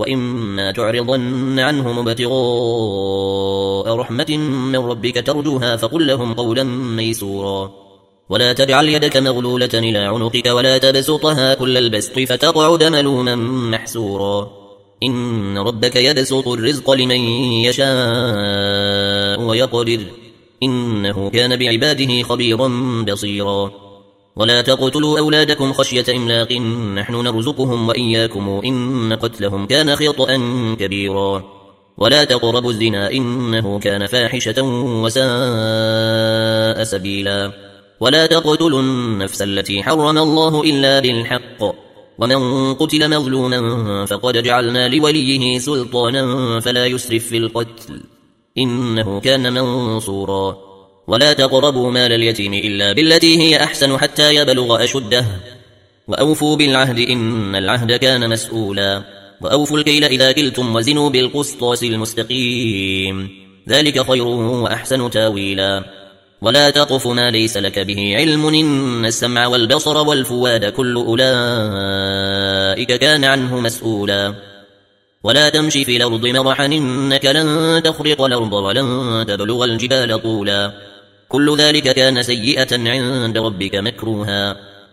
وإما تعرضن عنهم ابتغاء رحمة من ربك ترجوها فقل لهم قولا ميسورا ولا تجعل يدك مغلولة إلى عنقك ولا تبسطها كل البسط فتقعد ملوما محسورا إن ربك يبسط الرزق لمن يشاء ويقدر إنه كان بعباده خبيرا بصيرا ولا تقتلوا أولادكم خشية إملاق نحن نرزقهم وإياكم إن قتلهم كان خطأ كبيرا ولا تقربوا الزنا إنه كان فاحشة وساء سبيلا ولا تقتلوا النفس التي حرم الله إلا بالحق ومن قتل مظلوما فقد جعلنا لوليه سلطانا فلا يسرف في القتل إنه كان منصورا ولا تقربوا مال اليتيم إلا بالتي هي أحسن حتى يبلغ أشده وأوفوا بالعهد إن العهد كان مسؤولا وأوفوا الكيل إذا كلتم وزنوا بالقسطاس المستقيم ذلك خير وأحسن تاويلا ولا تقف ما ليس لك به علم إن السمع والبصر والفؤاد كل أولئك كان عنه مسؤولا ولا تمشي في الأرض مرحا إنك لن تخرق الأرض ولن تبلغ الجبال طولا كل ذلك كان سيئة عند ربك مكروها